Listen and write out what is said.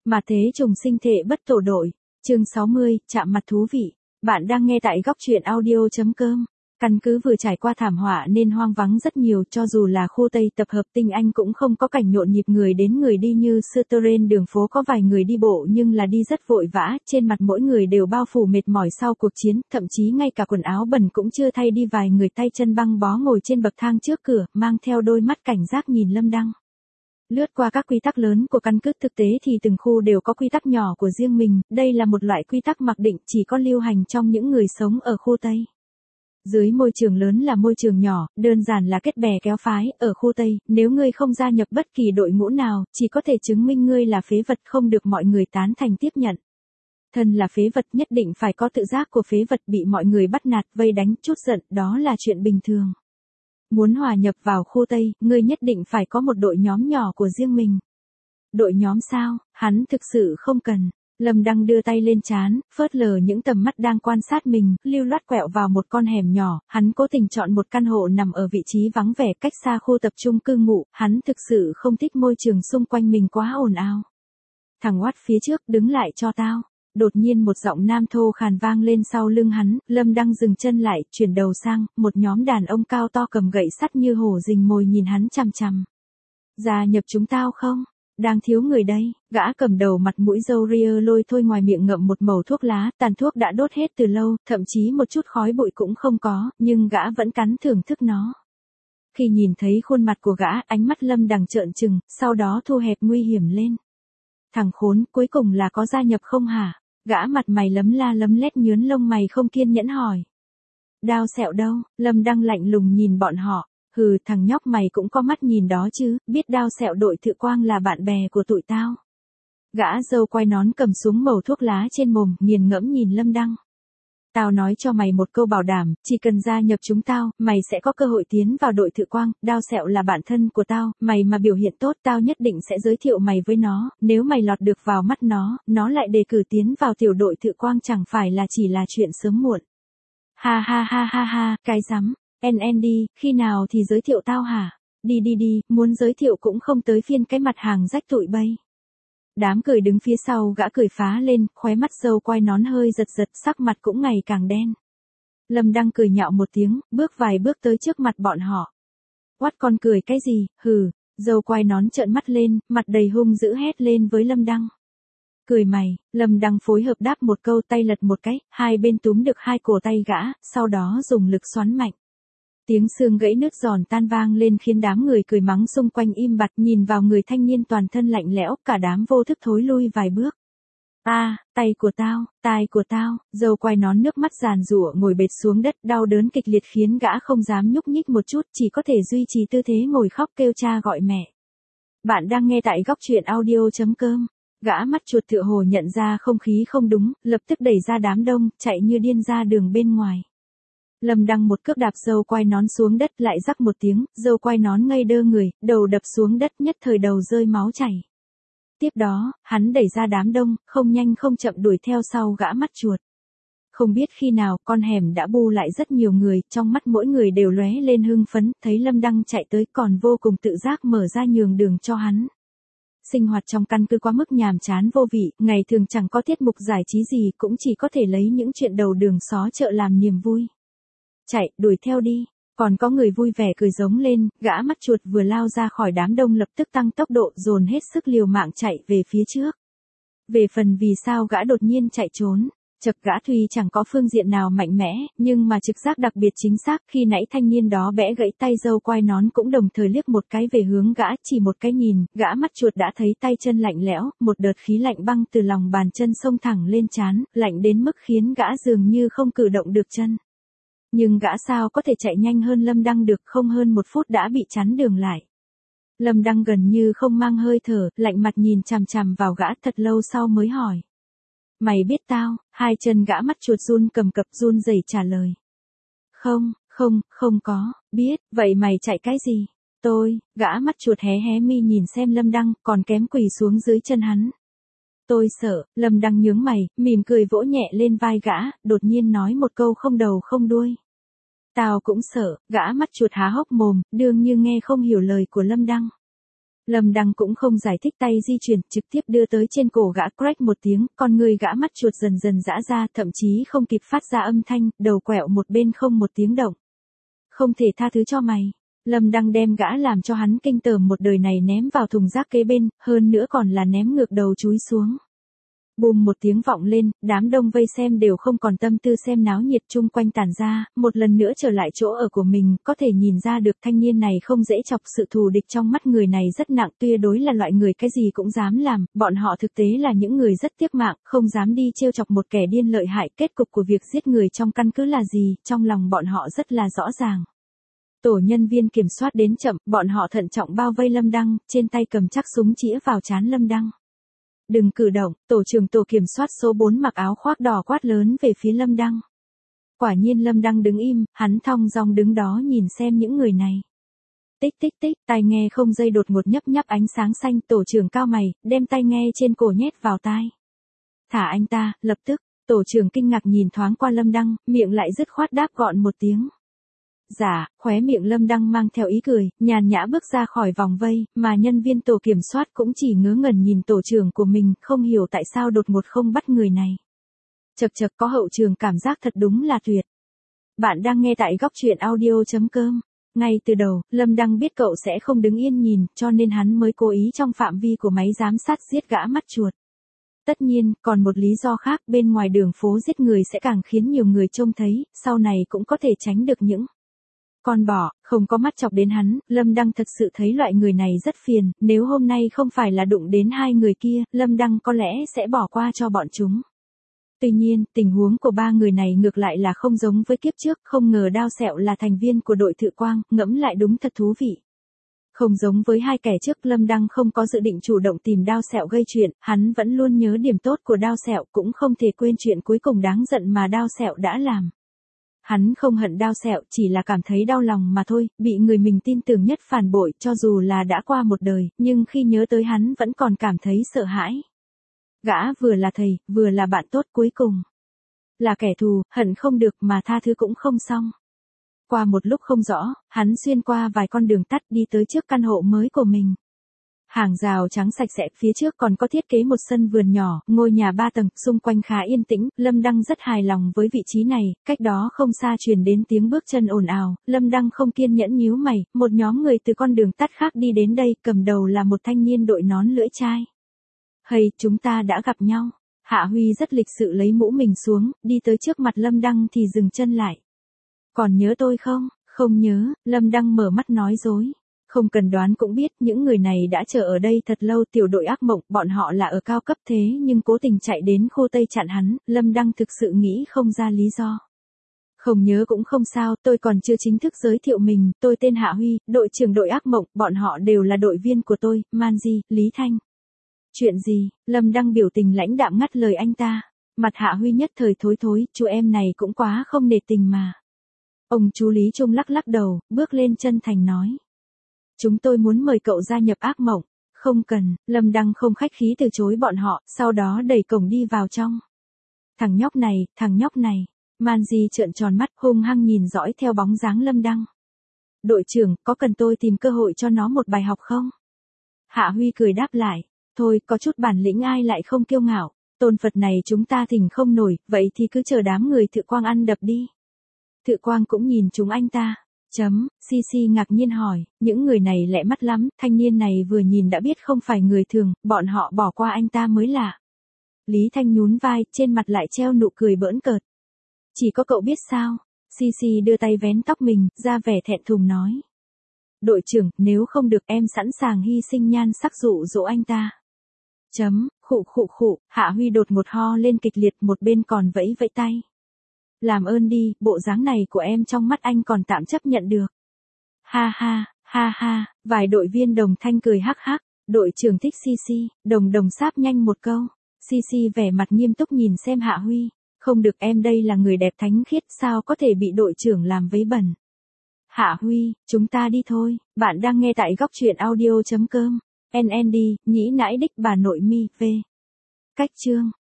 Mà thế trùng sinh thệ bất tổ đội. Chương 60, chạm mặt thú vị. Bạn đang nghe tại góc truyện audio.com. Căn cứ vừa trải qua thảm họa nên hoang vắng rất nhiều, cho dù là khu Tây tập hợp Tinh Anh cũng không có cảnh nhộn nhịp người đến người đi như xưa. Terrain đường phố có vài người đi bộ nhưng là đi rất vội vã, trên mặt mỗi người đều bao phủ mệt mỏi sau cuộc chiến, thậm chí ngay cả quần áo bẩn cũng chưa thay đi, vài người tay chân băng bó ngồi trên bậc thang trước cửa, mang theo đôi mắt cảnh giác nhìn Lâm Đăng. Lướt qua các quy tắc lớn của căn cứ, thực tế thì từng khu đều có quy tắc nhỏ của riêng mình, đây là một loại quy tắc mặc định chỉ có lưu hành trong những người sống ở khu Tây. Dưới môi trường lớn là môi trường nhỏ, đơn giản là kết bè kéo phái, ở khu Tây, nếu ngươi không gia nhập bất kỳ đội ngũ nào, chỉ có thể chứng minh ngươi là phế vật, không được mọi người tán thành tiếp nhận. Thân là phế vật nhất định phải có tự giác của phế vật, bị mọi người bắt nạt, vây đánh, chút giận, đó là chuyện bình thường. Muốn hòa nhập vào khu Tây, ngươi nhất định phải có một đội nhóm nhỏ của riêng mình. Đội nhóm sao, hắn thực sự không cần. Lâm Đăng đưa tay lên trán, phớt lờ những tầm mắt đang quan sát mình, lưu loát quẹo vào một con hẻm nhỏ, hắn cố tình chọn một căn hộ nằm ở vị trí vắng vẻ cách xa khu tập trung cư ngụ, hắn thực sự không thích môi trường xung quanh mình quá ồn ào. Thằng oát phía trước, đứng lại cho tao. Đột nhiên một giọng nam thô khàn vang lên sau lưng hắn, Lâm Đăng dừng chân lại, chuyển đầu sang, một nhóm đàn ông cao to cầm gậy sắt như hổ rình mồi nhìn hắn chằm chằm. Gia nhập chúng tao không? Đang thiếu người đây. Gã cầm đầu mặt mũi râu ria lôi thôi, ngoài miệng ngậm một mẩu thuốc lá, tàn thuốc đã đốt hết từ lâu, thậm chí một chút khói bụi cũng không có, nhưng gã vẫn cắn thưởng thức nó. Khi nhìn thấy khuôn mặt của gã, ánh mắt Lâm Đằng trợn trừng, sau đó thu hẹp nguy hiểm lên. Thằng khốn, cuối cùng là có gia nhập không hả? Gã mặt mày lấm la lấm lét nhướn lông mày không kiên nhẫn hỏi. Đao Sẹo đâu? Lâm Đăng lạnh lùng nhìn bọn họ. Hừ, thằng nhóc mày cũng có mắt nhìn đó chứ, biết Đao Sẹo đội Thự Quang là bạn bè của tụi tao. Gã râu quai nón cầm xuống mẩu thuốc lá trên mồm, nghiền ngẫm nhìn Lâm Đăng. Tao nói cho mày một câu bảo đảm, chỉ cần gia nhập chúng tao, mày sẽ có cơ hội tiến vào đội Thự Quang, Đao Sẹo là bạn thân của tao, mày mà biểu hiện tốt tao nhất định sẽ giới thiệu mày với nó, nếu mày lọt được vào mắt nó lại đề cử tiến vào tiểu đội Thự Quang, chẳng phải là chỉ là chuyện sớm muộn. Ha ha ha ha ha, cái rắm, đi, khi nào thì giới thiệu tao hả? Đi, muốn giới thiệu cũng không tới phiên cái mặt hàng rách tụi bay. Đám cười đứng phía sau gã cười phá lên, khóe mắt râu quai nón hơi giật giật, sắc mặt cũng ngày càng đen. Lâm Đăng cười nhạo một tiếng, bước vài bước tới trước mặt bọn họ. Quát con cười cái gì, hừ, râu quai nón trợn mắt lên, mặt đầy hung dữ hét lên với Lâm Đăng. Cười mày, Lâm Đăng phối hợp đáp một câu, tay lật một cái, hai bên túm được hai cổ tay gã, sau đó dùng lực xoắn mạnh. Tiếng xương gãy nứt giòn tan vang lên khiến đám người cười mắng xung quanh im bặt, nhìn vào người thanh niên toàn thân lạnh lẽo, cả đám vô thức thối lui vài bước. Tay của tao, râu quai nón nước mắt giàn giụa ngồi bệt xuống đất, đau đớn kịch liệt khiến gã không dám nhúc nhích một chút, chỉ có thể duy trì tư thế ngồi khóc kêu cha gọi mẹ. Bạn đang nghe tại góc truyện audio.com. Gã mắt chuột tựa hồ nhận ra không khí không đúng, lập tức đẩy ra đám đông, chạy như điên ra đường bên ngoài. Lâm Đăng một cước đạp râu quai nón xuống đất, lại rắc một tiếng, râu quai nón ngây đơ người, đầu đập xuống đất, nhất thời đầu rơi máu chảy. Tiếp đó, hắn đẩy ra đám đông, không nhanh không chậm đuổi theo sau gã mắt chuột. Không biết khi nào, con hẻm đã bu lại rất nhiều người, trong mắt mỗi người đều lóe lên hưng phấn, thấy Lâm Đăng chạy tới còn vô cùng tự giác mở ra nhường đường cho hắn. Sinh hoạt trong căn cứ quá mức nhàm chán vô vị, ngày thường chẳng có tiết mục giải trí gì, cũng chỉ có thể lấy những chuyện đầu đường xó chợ làm niềm vui. Chạy, đuổi theo đi. Còn có người vui vẻ cười giống lên, gã mắt chuột vừa lao ra khỏi đám đông lập tức tăng tốc độ, dồn hết sức liều mạng chạy về phía trước. Về phần vì sao gã đột nhiên chạy trốn, chật gã tuy chẳng có phương diện nào mạnh mẽ, nhưng mà trực giác đặc biệt chính xác, khi nãy thanh niên đó bẽ gãy tay râu quai nón cũng đồng thời liếc một cái về hướng gã, chỉ một cái nhìn, gã mắt chuột đã thấy tay chân lạnh lẽo, một đợt khí lạnh băng từ lòng bàn chân xông thẳng lên trán, lạnh đến mức khiến gã dường như không cử động được chân. Nhưng gã sao có thể chạy nhanh hơn Lâm Đăng được, không hơn một phút đã bị chắn đường lại. Lâm Đăng gần như không mang hơi thở, lạnh mặt nhìn chằm chằm vào gã thật lâu sau mới hỏi. Mày biết tao? Hai chân gã mắt chuột run cầm cập run rẩy trả lời. Không có, biết, vậy mày chạy cái gì? Gã mắt chuột hé hé mi nhìn xem Lâm Đăng, còn kém quỳ xuống dưới chân hắn. Tôi sợ, Lâm Đăng nhướng mày, mỉm cười vỗ nhẹ lên vai gã, đột nhiên nói một câu không đầu không đuôi. Tao cũng sợ, gã mắt chuột há hốc mồm, đương như nghe không hiểu lời của Lâm Đăng. Lâm Đăng cũng không giải thích, tay di chuyển, trực tiếp đưa tới trên cổ gã, crack một tiếng, con người gã mắt chuột dần dần giãn ra, thậm chí không kịp phát ra âm thanh, đầu quẹo một bên không một tiếng động. Không thể tha thứ cho mày. Lâm Đăng đem gã làm cho hắn kinh tởm một đời này ném vào thùng rác kế bên, hơn nữa còn là ném ngược đầu chúi xuống. Bùm một tiếng vọng lên, đám đông vây xem đều không còn tâm tư xem náo nhiệt, chung quanh tản ra, một lần nữa trở lại chỗ ở của mình, có thể nhìn ra được thanh niên này không dễ chọc, sự thù địch trong mắt người này rất nặng, tuyệt đối là loại người cái gì cũng dám làm, bọn họ thực tế là những người rất tiếc mạng, không dám đi trêu chọc một kẻ điên lợi hại, kết cục của việc giết người trong căn cứ là gì, trong lòng bọn họ rất là rõ ràng. Tổ nhân viên kiểm soát đến chậm, bọn họ thận trọng bao vây Lâm Đăng, trên tay cầm chắc súng chĩa vào trán Lâm Đăng. Đừng cử động, tổ trưởng tổ kiểm soát số 4 mặc áo khoác đỏ quát lớn về phía Lâm Đăng. Quả nhiên Lâm Đăng đứng im, hắn thong dong đứng đó nhìn xem những người này. Tích tích tích, tai nghe không dây đột ngột nhấp nhấp ánh sáng xanh, tổ trưởng cao mày, đem tai nghe trên cổ nhét vào tai. Thả anh ta, lập tức, tổ trưởng kinh ngạc nhìn thoáng qua Lâm Đăng, miệng lại dứt khoát đáp gọn một tiếng. Dạ, khóe miệng Lâm Đăng mang theo ý cười, nhàn nhã bước ra khỏi vòng vây, mà nhân viên tổ kiểm soát cũng chỉ ngớ ngẩn nhìn tổ trưởng của mình, không hiểu tại sao đột ngột không bắt người này. Chậc chậc, có hậu trường cảm giác thật đúng là tuyệt. Bạn đang nghe tại góc truyện audio.com. Ngay từ đầu, Lâm Đăng biết cậu sẽ không đứng yên nhìn, cho nên hắn mới cố ý trong phạm vi của máy giám sát giết gã mắt chuột. Tất nhiên, còn một lý do khác, bên ngoài đường phố giết người sẽ càng khiến nhiều người trông thấy, sau này cũng có thể tránh được những con bò, không có mắt chọc đến hắn. Lâm Đăng thật sự thấy loại người này rất phiền, nếu hôm nay không phải là đụng đến hai người kia, Lâm Đăng có lẽ sẽ bỏ qua cho bọn chúng. Tuy nhiên, tình huống của ba người này ngược lại là không giống với kiếp trước, không ngờ Đao Sẹo là thành viên của đội Thự Quang, ngẫm lại đúng thật thú vị. Không giống với hai kẻ trước, Lâm Đăng không có dự định chủ động tìm Đao Sẹo gây chuyện, hắn vẫn luôn nhớ điểm tốt của Đao Sẹo, cũng không thể quên chuyện cuối cùng đáng giận mà Đao Sẹo đã làm. Hắn không hận Đao Sẹo, chỉ là cảm thấy đau lòng mà thôi, bị người mình tin tưởng nhất phản bội, cho dù là đã qua một đời, nhưng khi nhớ tới hắn vẫn còn cảm thấy sợ hãi. Gã vừa là thầy, vừa là bạn tốt, cuối cùng là kẻ thù, hận không được mà tha thứ cũng không xong. Qua một lúc không rõ, hắn xuyên qua vài con đường tắt đi tới trước căn hộ mới của mình. Hàng rào trắng sạch sẽ, phía trước còn có thiết kế một sân vườn nhỏ, ngôi nhà 3 tầng, xung quanh khá yên tĩnh, Lâm Đăng rất hài lòng với vị trí này, cách đó không xa truyền đến tiếng bước chân ồn ào, Lâm Đăng không kiên nhẫn nhíu mày, một nhóm người từ con đường tắt khác đi đến đây, cầm đầu là một thanh niên đội nón lưỡi chai. Hey, chúng ta đã gặp nhau. Hạ Huy rất lịch sự lấy mũ mình xuống, đi tới trước mặt Lâm Đăng thì dừng chân lại. Còn nhớ tôi không? Không nhớ, Lâm Đăng mở mắt nói dối. Không cần đoán cũng biết, những người này đã chờ ở đây thật lâu, tiểu đội ác mộng, bọn họ là ở cao cấp thế nhưng cố tình chạy đến khu Tây chặn hắn, Lâm Đăng thực sự nghĩ không ra lý do. Không nhớ cũng không sao, tôi còn chưa chính thức giới thiệu mình, tôi tên Hạ Huy, đội trưởng đội ác mộng, bọn họ đều là đội viên của tôi, Manji, Lý Thanh. Chuyện gì? Lâm Đăng biểu tình lãnh đạm ngắt lời anh ta. Mặt Hạ Huy nhất thời thối thối, chú em này cũng quá không nể tình mà. Ông chú Lý Trung lắc lắc đầu, bước lên chân thành nói. Chúng tôi muốn mời cậu gia nhập ác mộng. Không cần, Lâm Đăng không khách khí từ chối bọn họ, sau đó đẩy cổng đi vào trong. Thằng nhóc này. Manji trợn tròn mắt, hung hăng nhìn dõi theo bóng dáng Lâm Đăng. Đội trưởng, có cần tôi tìm cơ hội cho nó một bài học không? Hạ Huy cười đáp lại. Thôi, có chút bản lĩnh ai lại không kiêu ngạo, tôn Phật này chúng ta thỉnh không nổi, vậy thì cứ chờ đám người Thự Quang ăn đập đi. Thự Quang cũng nhìn chúng anh ta. Sisi ngạc nhiên hỏi, những người này lẹ mắt lắm, thanh niên này vừa nhìn đã biết không phải người thường, bọn họ bỏ qua anh ta mới lạ. Lý Thanh nhún vai, trên mặt lại treo nụ cười bỡn cợt. Chỉ có cậu biết sao? Sisi đưa tay vén tóc mình, ra vẻ thẹn thùng nói. Đội trưởng, nếu không được em sẵn sàng hy sinh nhan sắc dụ dỗ anh ta. Khụ, Hạ Huy đột ngột ho lên kịch liệt, một bên còn vẫy vẫy tay. Làm ơn đi, bộ dáng này của em trong mắt anh còn tạm chấp nhận được. Ha, vài đội viên đồng thanh cười hắc hắc, đội trưởng thích Sisi, đồng sáp nhanh một câu. Sisi vẻ mặt nghiêm túc nhìn xem Hạ Huy, không được, em đây là người đẹp thánh khiết, sao có thể bị đội trưởng làm vấy bẩn. Hạ Huy, chúng ta đi thôi, bạn đang nghe tại góc truyện audio.com. NND, nhĩ nãi đích bà nội mi, v. Cách chương.